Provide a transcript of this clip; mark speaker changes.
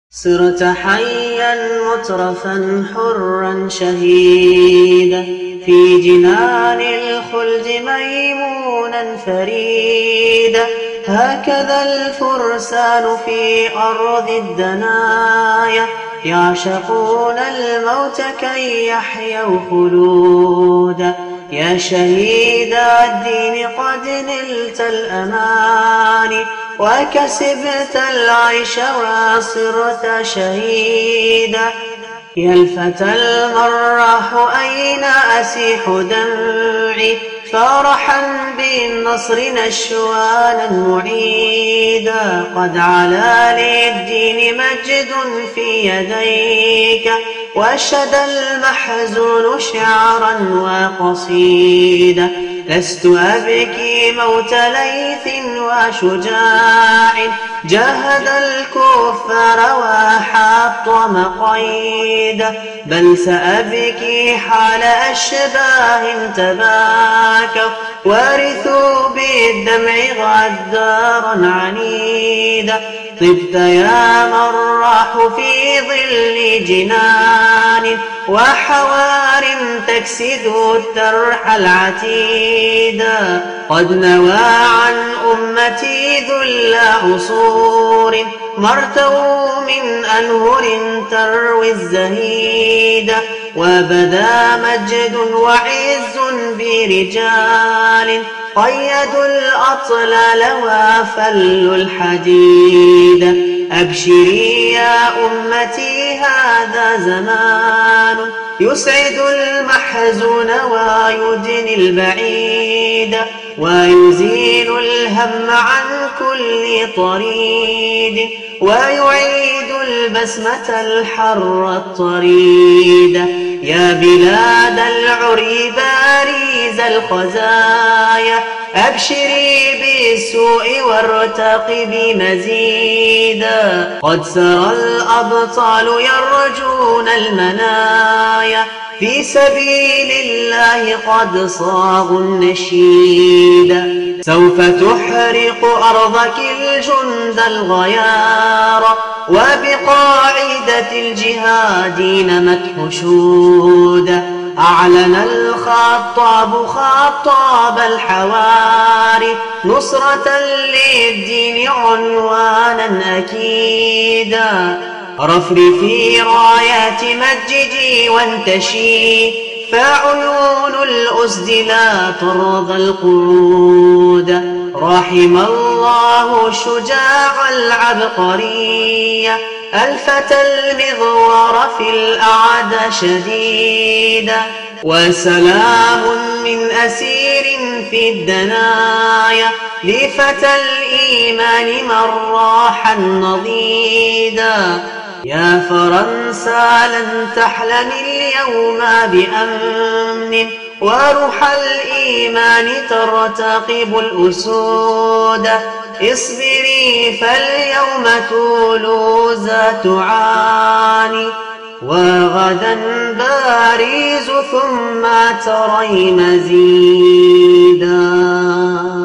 Speaker 1: صرت حيا مترفا حرا شهيدا في جنان الخلد ميمونا فريدا. هكذا الفرسان في أرض الدنايا يعشقون الموت كي يحيوا خلودا. يا شهيد الدين قد نلت الأمان وكسبت العيش وصرت شهيدا. يا الفتى المراح أين أسيح دمعي فرحا بالنصر نشوانا معيدا. قد علا للدين مجد في يديك وشدى المحزون شعرا وقصيدا. لست أبكي موت ليث وشجاع جاهد الكفار وحطم قيدا. بل سأبكي حال أشباه تباكوا ورثوا بالدمع غدارا عنيدا. طبت يا مراح في ظل جنان وحوار تكسد الترح العتيدا. قد نوى عن أمتي ذل عصور ما ارتووا من أنهر تروي الزهيدا. وبدا مجد وعز برجال قيدوا الأطلال وفلوا الحديد. أبشري يا أمتي هذا زمان يسعد المحزون ويدني البعيد ويزيل الهم عن كل طريد ويعيد البسمة الحر الطريد. يا بلاد العري باريز الخزايا أبشري بالسوء وارتقبي مزيدا. قد سرى الأبطال يرجون المنايا في سبيل الله قد صاغوا النشيدا. سوف تحرق أرضك الجند الغيار وبقاعدة الجهاد نمت حشودا. أعلن الخطاب خطاب الحواري نصرة للدين عنوانا أكيدا. رفرفي رايات مجدي وانتشي فعيون الأسد لا ترضى القعود. رحم الله الشجاع العبقري الفتى المغوار في الأعدى شديدا. وسلام من أسير في الدنايا لفتى الإيمان من راح نضيدا. يا فرنسا لن تحلم اليوم بأمن وروح الإيمان ترتقب الأسود. اصبري فاليوم تولوز تعاني وغدا باريس ثم تري مزيدا.